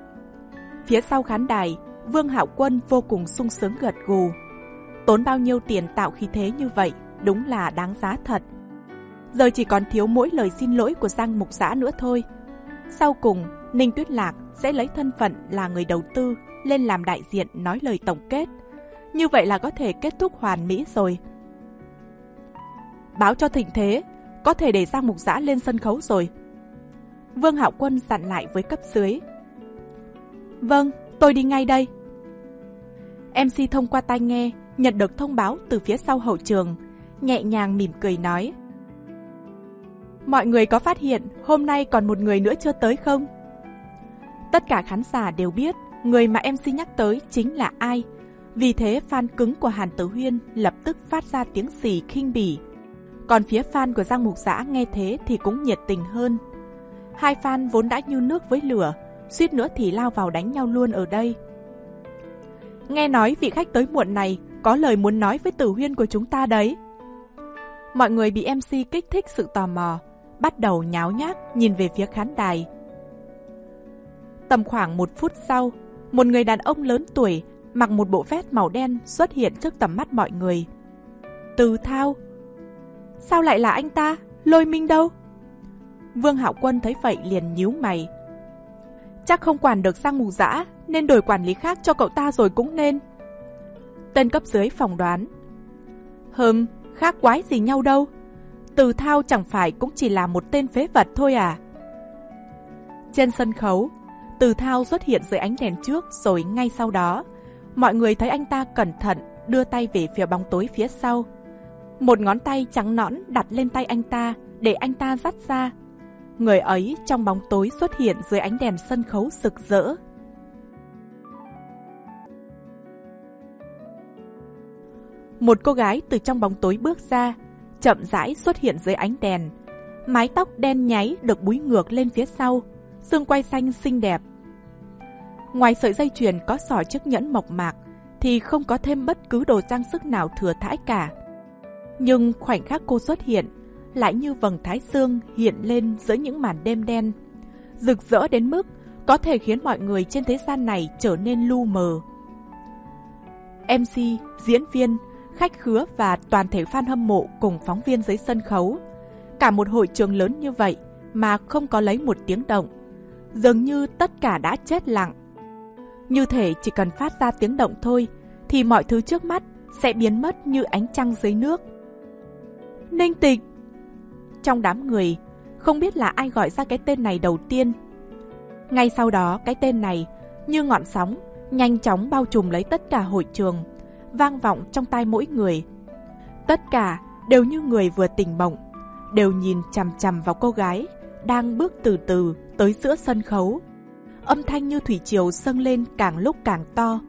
Phía sau khán đài, Vương Hạo Quân vô cùng sung sướng gật gù. Tốn bao nhiêu tiền tạo khí thế như vậy, đúng là đáng giá thật. Giờ chỉ còn thiếu mỗi lời xin lỗi của Giang Mục Giã nữa thôi. Sau cùng, Ninh Tuyết Lạc sẽ lấy thân phận là người đầu tư lên làm đại diện nói lời tổng kết. Như vậy là có thể kết thúc hoàn mỹ rồi. Báo cho thịnh thế, có thể để Giang Mục Giã lên sân khấu rồi. Vương Hạo Quân dặn lại với cấp dưới. Vâng, tôi đi ngay đây. em xê thông qua tai nghe nhận được thông báo từ phía sau hậu trường, nhẹ nhàng mỉm cười nói. Mọi người có phát hiện hôm nay còn một người nữa chưa tới không? Tất cả khán giả đều biết người mà em xê nhắc tới chính là ai. Vì thế fan cứng của Hàn Tử Huyên lập tức phát ra tiếng xì khinh bỉ. Còn phía fan của Giang Mục Dã nghe thế thì cũng nhiệt tình hơn. Hai fan vốn đã như nước với lửa, suýt nữa thì lao vào đánh nhau luôn ở đây. Nghe nói vị khách tới muộn này có lời muốn nói với Tử Huyên của chúng ta đấy. Mọi người bị em xê kích thích sự tò mò, bắt đầu nháo nhác nhìn về phía khán đài. Tầm khoảng một phút sau, một người đàn ông lớn tuổi mặc một bộ vest màu đen xuất hiện trước tầm mắt mọi người. Từ Thao. Sao lại là anh ta? Lôi Minh đâu? Vương Hạo Quân thấy vậy liền nhíu mày. Chắc không quản được Giang Mục Dã nên đổi quản lý khác cho cậu ta rồi cũng nên. Tên cấp dưới phỏng đoán. Hừm, khác quái gì nhau đâu. Từ Thao chẳng phải cũng chỉ là một tên phế vật thôi à? Trên sân khấu, Từ Thao xuất hiện dưới ánh đèn trước, rồi ngay sau đó, mọi người thấy anh ta cẩn thận đưa tay về phía bóng tối phía sau. Một ngón tay trắng nõn đặt lên tay anh ta để anh ta dắt ra. Người ấy trong bóng tối xuất hiện dưới ánh đèn sân khấu rực rỡ. Một cô gái từ trong bóng tối bước ra, chậm rãi xuất hiện dưới ánh đèn. Mái tóc đen nháy được búi ngược lên phía sau, xương quai xanh xinh đẹp. Ngoài sợi dây chuyền có xỏ chiếc nhẫn mộc mạc thì không có thêm bất cứ đồ trang sức nào thừa thãi cả. Nhưng khoảnh khắc cô xuất hiện lại như vầng thái dương hiện lên giữa những màn đêm đen, rực rỡ đến mức có thể khiến mọi người trên thế gian này trở nên lu mờ. em xê, diễn viên, khách khứa và toàn thể fan hâm mộ cùng phóng viên dưới sân khấu. Cả một hội trường lớn như vậy mà không có lấy một tiếng động. Dường như tất cả đã chết lặng. Như thể chỉ cần phát ra tiếng động thôi thì mọi thứ trước mắt sẽ biến mất như ánh trăng dưới nước. Ninh Tịch! Trong đám người, không biết là ai gọi ra cái tên này đầu tiên. Ngay sau đó, cái tên này như ngọn sóng nhanh chóng bao trùm lấy tất cả hội trường, vang vọng trong tai mỗi người. Tất cả đều như người vừa tỉnh mộng, đều nhìn chằm chằm vào cô gái đang bước từ từ tới giữa sân khấu. Âm thanh như thủy triều dâng lên càng lúc càng to.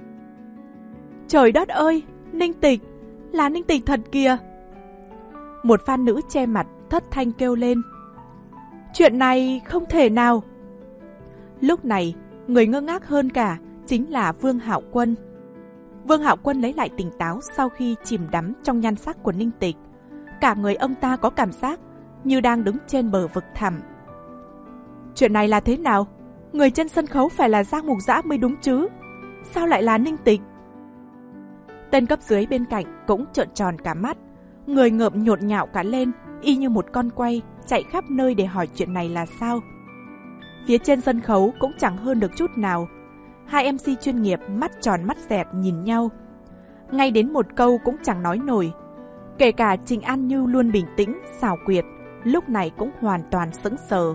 Trời đất ơi! Ninh Tịch! Là Ninh Tịch thật kìa! Một fan nữ che mặt thất thanh kêu lên. Chuyện này không thể nào! Lúc này, người ngơ ngác hơn cả chính là Vương Hạo Quân. Vương Hạo Quân lấy lại tỉnh táo sau khi chìm đắm trong nhan sắc của Ninh Tịch. Cả người ông ta có cảm giác như đang đứng trên bờ vực thẳm. Chuyện này là thế nào? Người trên sân khấu phải là Giang Mục Dã mới đúng chứ? Sao lại là Ninh Tịch? Tên cấp dưới bên cạnh cũng trợn tròn cả mắt, người ngợm nhột nhạo cả lên, y như một con quay chạy khắp nơi để hỏi chuyện này là sao. Phía trên sân khấu cũng chẳng hơn được chút nào. Hai em xê chuyên nghiệp mắt tròn mắt dẹt nhìn nhau, ngay đến một câu cũng chẳng nói nổi. Kể cả Trình An Như luôn bình tĩnh, xảo quyệt, lúc này cũng hoàn toàn sững sờ.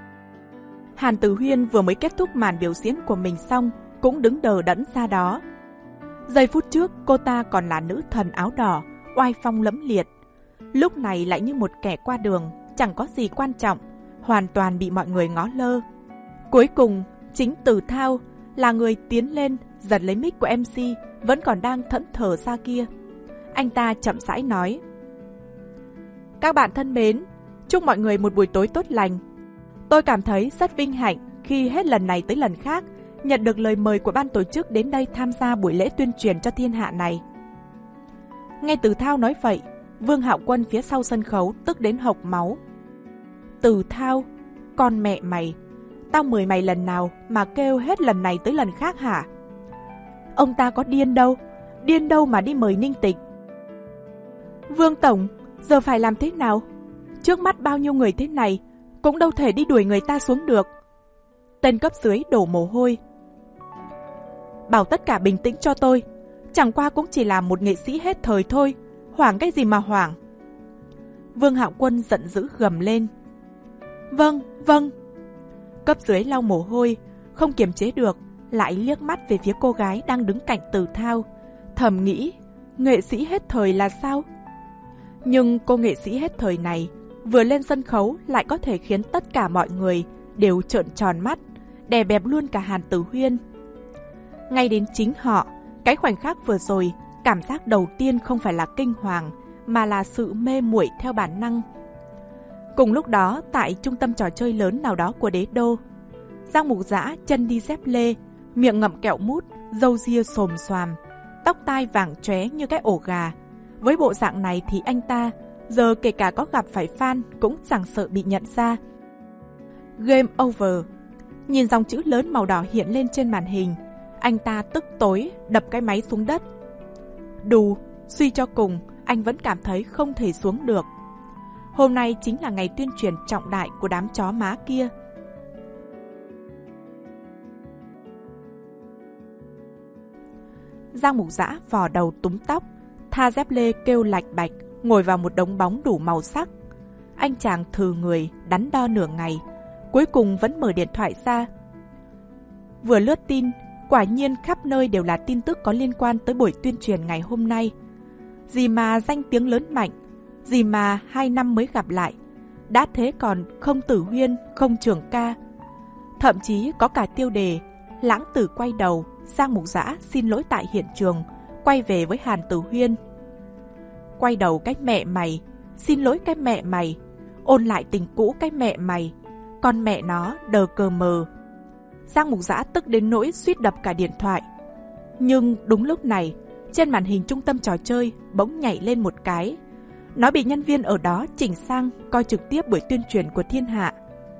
Hàn Tử Huyên vừa mới kết thúc màn biểu diễn của mình xong, cũng đứng đờ đẫn ra đó. Giây phút trước cô ta còn là nữ thần áo đỏ, oai phong lẫm liệt. Lúc này lại như một kẻ qua đường, chẳng có gì quan trọng, hoàn toàn bị mọi người ngó lơ. Cuối cùng, chính Từ Thao là người tiến lên, giật lấy mic của em xê vẫn còn đang thẫn thờ ra kia. Anh ta chậm rãi nói. Các bạn thân mến, chúc mọi người một buổi tối tốt lành. Tôi cảm thấy rất vinh hạnh khi hết lần này tới lần khác nhận được lời mời của ban tổ chức đến đây tham gia buổi lễ tuyên truyền cho thiên hạ này. Nghe Từ Thao nói vậy, Vương Hạo Quân phía sau sân khấu tức đến hộc máu. Từ Thao, con mẹ mày, tao mời mày lần nào mà kêu hết lần này tới lần khác hả? Ông ta có điên đâu, điên đâu mà đi mời Ninh Tịch. Vương Tổng, giờ phải làm thế nào? Trước mắt bao nhiêu người thế này, cũng đâu thể đi đuổi người ta xuống được. Tên cấp dưới đổ mồ hôi. Bảo tất cả bình tĩnh cho tôi, chẳng qua cũng chỉ là một nghệ sĩ hết thời thôi, hoảng cái gì mà hoảng. Vương Hạo Quân giận dữ gầm lên. Vâng, vâng. Cấp dưới lau mồ hôi, không kiềm chế được, lại liếc mắt về phía cô gái đang đứng cạnh Từ Thao, thầm nghĩ, nghệ sĩ hết thời là sao? Nhưng cô nghệ sĩ hết thời này vừa lên sân khấu lại có thể khiến tất cả mọi người đều trợn tròn mắt, đè bẹp luôn cả Hàn Tử Huyên. Ngay đến chính họ, cái khoảnh khắc vừa rồi, cảm giác đầu tiên không phải là kinh hoàng, mà là sự mê muội theo bản năng. Cùng lúc đó, tại trung tâm trò chơi lớn nào đó của đế đô, Giang Mục Dã chân đi dép lê, miệng ngậm kẹo mút, râu ria xồm xoàm, tóc tai vàng chóe như cái ổ gà. Với bộ dạng này thì anh ta giờ kể cả có gặp phải fan cũng chẳng sợ bị nhận ra. Game over. Nhìn dòng chữ lớn màu đỏ hiện lên trên màn hình, anh ta tức tối đập cái máy xuống đất. Đù, suy cho cùng, anh vẫn cảm thấy không thể xuống được. Hôm nay chính là ngày tuyên truyền trọng đại của đám chó má kia. Giang Mục Dã vò đầu túm tóc, tha dép lê kêu lạch bạch, ngồi vào một đống bóng đủ màu sắc. Anh chàng thừ người, đắn đo nửa ngày, cuối cùng vẫn mở điện thoại ra. Vừa lướt tin, quả nhiên khắp nơi đều là tin tức có liên quan tới buổi tuyên truyền ngày hôm nay. Gì mà danh tiếng lớn mạnh, gì mà hai năm mới gặp lại, đã thế còn không Tử Huyên, không Trường Ca. Thậm chí có cả tiêu đề, lãng tử quay đầu, Giang Mục Dã xin lỗi tại hiện trường, quay về với Hàn Tử Huyên. Quay đầu cái mẹ mày, xin lỗi cái mẹ mày, ôn lại tình cũ cái mẹ mày, con mẹ nó đờ cờ mờ. Giang Mục Dã tức đến nỗi suýt đập cả điện thoại. Nhưng đúng lúc này, trên màn hình trung tâm trò chơi bỗng nhảy lên một cái. Nó bị nhân viên ở đó chỉnh sang coi trực tiếp buổi tuyên truyền của thiên hạ.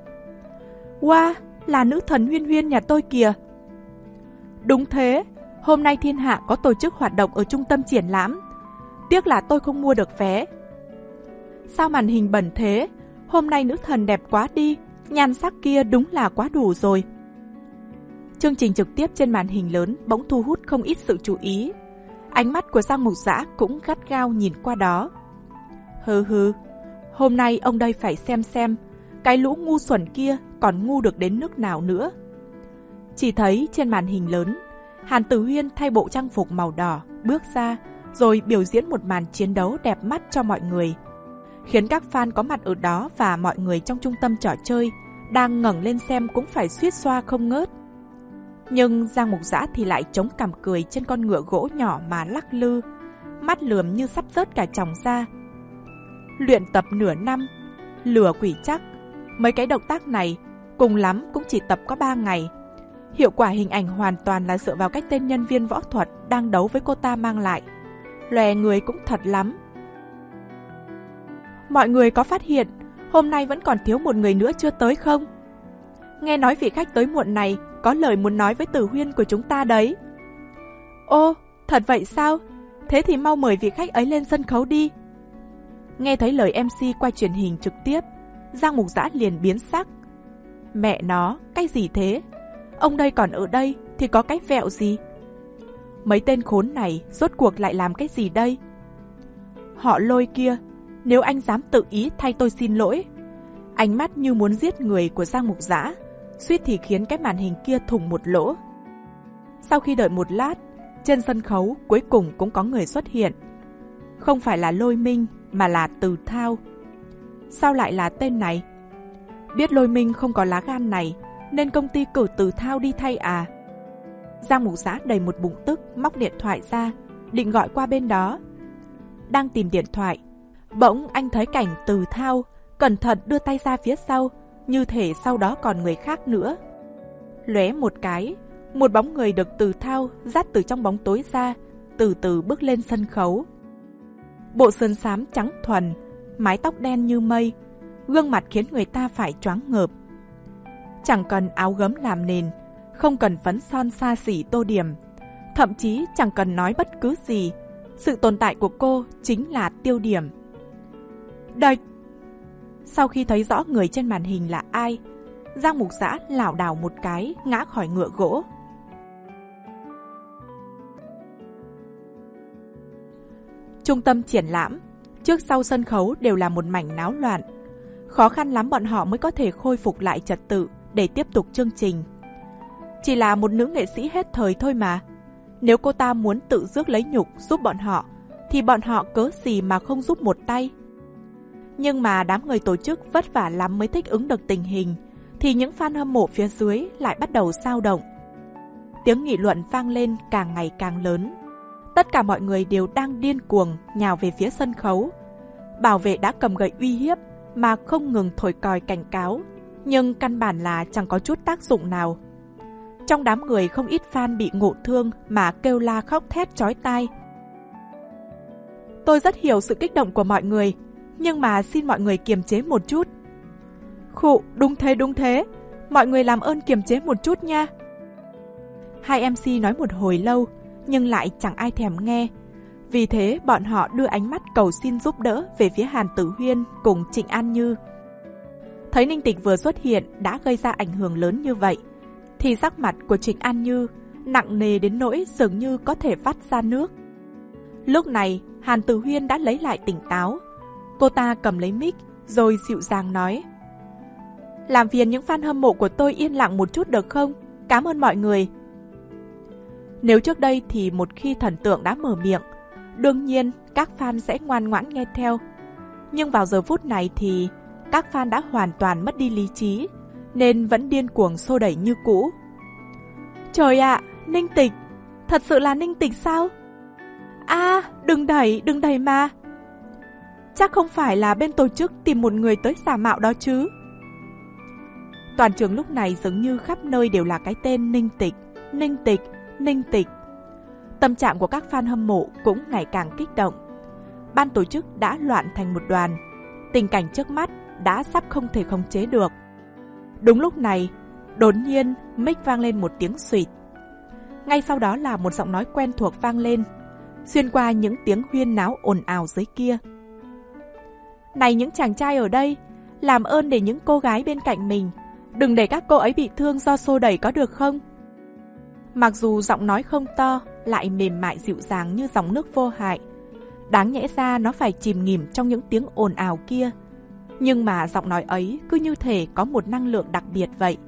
Wow, là nữ thần Huyên Huyên nhà tôi kìa. Đúng thế, hôm nay thiên hạ có tổ chức hoạt động ở trung tâm triển lãm. Tiếc là tôi không mua được vé. Sao màn hình bẩn thế? Hôm nay nữ thần đẹp quá đi, nhan sắc kia đúng là quá đủ rồi. Chương trình trực tiếp trên màn hình lớn bỗng thu hút không ít sự chú ý. Ánh mắt của Giang Mục Dã cũng gắt gao nhìn qua đó. Hừ hừ, hôm nay ông đây phải xem xem cái lũ ngu xuẩn kia còn ngu được đến nước nào nữa. Chỉ thấy trên màn hình lớn, Hàn Tử Huyên thay bộ trang phục màu đỏ bước ra, rồi biểu diễn một màn chiến đấu đẹp mắt cho mọi người, khiến các fan có mặt ở đó và mọi người trong trung tâm trò chơi đang ngẩng lên xem cũng phải suýt xoa không ngớt. Nhưng Giang Mục Dã thì lại chống cằm cười trên con ngựa gỗ nhỏ mà lắc lư, mắt lườm như sắp rớt cả tròng ra. Luyện tập nửa năm, lừa quỷ chắc, mấy cái động tác này cùng lắm cũng chỉ tập có ba ngày. Hiệu quả hình ảnh hoàn toàn là dựa vào cách tên nhân viên võ thuật đang đấu với cô ta mang lại. Lòe người cũng thật lắm. Mọi người có phát hiện hôm nay vẫn còn thiếu một người nữa chưa tới không? Nghe nói vị khách tới muộn này có lời muốn nói với Tử Huyên của chúng ta đấy. Ô, thật vậy sao? Thế thì mau mời vị khách ấy lên sân khấu đi. Nghe thấy lời em xê qua truyền hình trực tiếp, Giang Mục Dã liền biến sắc. Mẹ nó, cái gì thế? Ông đây còn ở đây thì có cái vẹo gì? Mấy tên khốn này rốt cuộc lại làm cái gì đây? Họ Lôi kia, nếu anh dám tự ý thay tôi xin lỗi. Ánh mắt như muốn giết người của Giang Mục Dã suýt thì khiến cái màn hình kia thủng một lỗ. Sau khi đợi một lát, trên sân khấu cuối cùng cũng có người xuất hiện. Không phải là Lôi Minh mà là Từ Thao. Sao lại là tên này? Biết Lôi Minh không có lá gan này nên công ty cử Từ Thao đi thay à? Giang Mục Dã đầy một bụng tức móc điện thoại ra, định gọi qua bên đó. Đang tìm điện thoại, bỗng anh thấy cảnh Từ Thao cẩn thận đưa tay ra phía sau, như thể sau đó còn người khác nữa. Lóe một cái, một bóng người được Từ Thao dắt từ trong bóng tối ra, từ từ bước lên sân khấu. Bộ sườn xám trắng thuần, mái tóc đen như mây, gương mặt khiến người ta phải choáng ngợp. Chẳng cần áo gấm làm nền, không cần phấn son xa xỉ tô điểm, thậm chí chẳng cần nói bất cứ gì, sự tồn tại của cô chính là tiêu điểm. Đạch! Sau khi thấy rõ người trên màn hình là ai, Giang Mục Dã lảo đảo một cái ngã khỏi ngựa gỗ. Trung tâm triển lãm, trước sau sân khấu đều là một mảnh náo loạn. Khó khăn lắm bọn họ mới có thể khôi phục lại trật tự để tiếp tục chương trình. Chỉ là một nữ nghệ sĩ hết thời thôi mà. Nếu cô ta muốn tự rước lấy nhục giúp bọn họ, thì bọn họ cớ gì mà không giúp một tay. Nhưng mà đám người tổ chức vất vả lắm mới thích ứng được tình hình, thì những fan hâm mộ phía dưới lại bắt đầu xao động. Tiếng nghị luận vang lên càng ngày càng lớn. Tất cả mọi người đều đang điên cuồng nhào về phía sân khấu. Bảo vệ đã cầm gậy uy hiếp mà không ngừng thổi còi cảnh cáo, nhưng căn bản là chẳng có chút tác dụng nào. Trong đám người không ít fan bị ngộ thương mà kêu la khóc thét chói tai. Tôi rất hiểu sự kích động của mọi người, nhưng mà xin mọi người kiềm chế một chút. Khụ, đúng thế đúng thế, mọi người làm ơn kiềm chế một chút nha. Hai em xê nói một hồi lâu, nhưng lại chẳng ai thèm nghe. Vì thế bọn họ đưa ánh mắt cầu xin giúp đỡ về phía Hàn Tử Huyên cùng Trịnh An Như. Thấy Ninh Tịch vừa xuất hiện đã gây ra ảnh hưởng lớn như vậy, thì sắc mặt của Trịnh An Như nặng nề đến nỗi dường như có thể vắt ra nước. Lúc này Hàn Tử Huyên đã lấy lại tỉnh táo. Cô ta cầm lấy mic rồi dịu dàng nói: Làm phiền những fan hâm mộ của tôi yên lặng một chút được không? Cảm ơn mọi người. Nếu trước đây thì một khi thần tượng đã mở miệng, đương nhiên các fan sẽ ngoan ngoãn nghe theo. Nhưng vào giờ phút này thì các fan đã hoàn toàn mất đi lý trí, nên vẫn điên cuồng xô đẩy như cũ. Trời ạ, à, Ninh Tịch, thật sự là Ninh Tịch sao? A, à, đừng đẩy, đừng đẩy mà. Chắc không phải là bên tổ chức tìm một người tới giả mạo đó chứ. Toàn trường lúc này dường như khắp nơi đều là cái tên Ninh Tịch, Ninh Tịch, Ninh Tịch. Tâm trạng của các fan hâm mộ cũng ngày càng kích động. Ban tổ chức đã loạn thành một đoàn. Tình cảnh trước mắt đã sắp không thể khống chế được. Đúng lúc này, đột nhiên mic vang lên một tiếng xụt. Ngay sau đó là một giọng nói quen thuộc vang lên, xuyên qua những tiếng huyên náo ồn ào dưới kia. Này những chàng trai ở đây, làm ơn để những cô gái bên cạnh mình đừng để các cô ấy bị thương do xô đẩy có được không? Mặc dù giọng nói không to, lại mềm mại dịu dàng như dòng nước vô hại. Đáng nhẽ ra nó phải chìm nghỉm trong những tiếng ồn ào kia. Nhưng mà giọng nói ấy cứ như thể có một năng lượng đặc biệt vậy.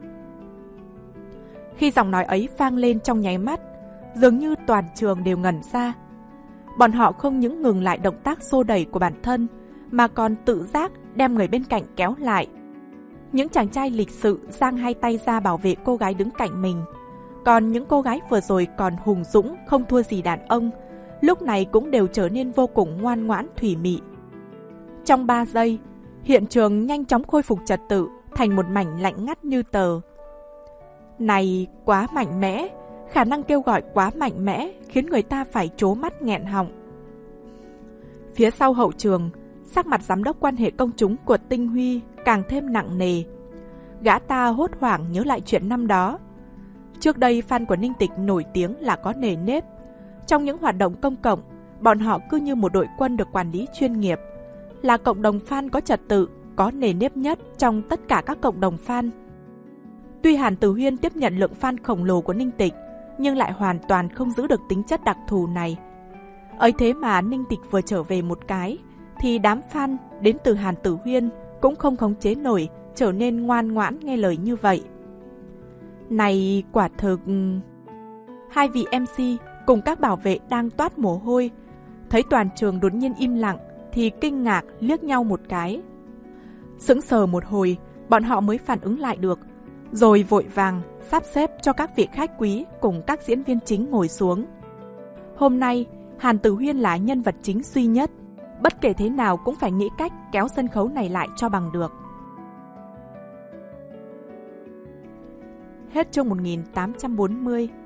Khi giọng nói ấy vang lên trong nháy mắt, dường như toàn trường đều ngẩn ra. Bọn họ không những ngừng lại động tác xô đẩy của bản thân, mà còn tự giác đem người bên cạnh kéo lại. Những chàng trai lịch sự giang hai tay ra bảo vệ cô gái đứng cạnh mình. Còn những cô gái vừa rồi còn hùng dũng không thua gì đàn ông, lúc này cũng đều trở nên vô cùng ngoan ngoãn thủy mị. Trong ba giây, hiện trường nhanh chóng khôi phục trật tự thành một mảnh lạnh ngắt như tờ. Này, quá mạnh mẽ, khả năng kêu gọi quá mạnh mẽ khiến người ta phải trố mắt nghẹn họng. Phía sau hậu trường, sắc mặt giám đốc quan hệ công chúng của Tinh Huy càng thêm nặng nề. Gã ta hốt hoảng nhớ lại chuyện năm đó. Trước đây fan của Ninh Tịch nổi tiếng là có nề nếp. Trong những hoạt động công cộng, bọn họ cứ như một đội quân được quản lý chuyên nghiệp, là cộng đồng fan có trật tự, có nề nếp nhất trong tất cả các cộng đồng fan. Tuy Hàn Tử Huyên tiếp nhận lượng fan khổng lồ của Ninh Tịch, nhưng lại hoàn toàn không giữ được tính chất đặc thù này. Ấy thế mà Ninh Tịch vừa trở về một cái, thì đám fan đến từ Hàn Tử Huyên cũng không khống chế nổi, trở nên ngoan ngoãn nghe lời như vậy. Này, quả thực... Hai vị em xê cùng các bảo vệ đang toát mồ hôi, thấy toàn trường đột nhiên im lặng thì kinh ngạc liếc nhau một cái. Sững sờ một hồi, bọn họ mới phản ứng lại được, rồi vội vàng sắp xếp cho các vị khách quý cùng các diễn viên chính ngồi xuống. Hôm nay, Hàn Tử Huyên là nhân vật chính duy nhất, bất kể thế nào cũng phải nghĩ cách kéo sân khấu này lại cho bằng được. Hết chương một nghìn tám trăm bốn mươi.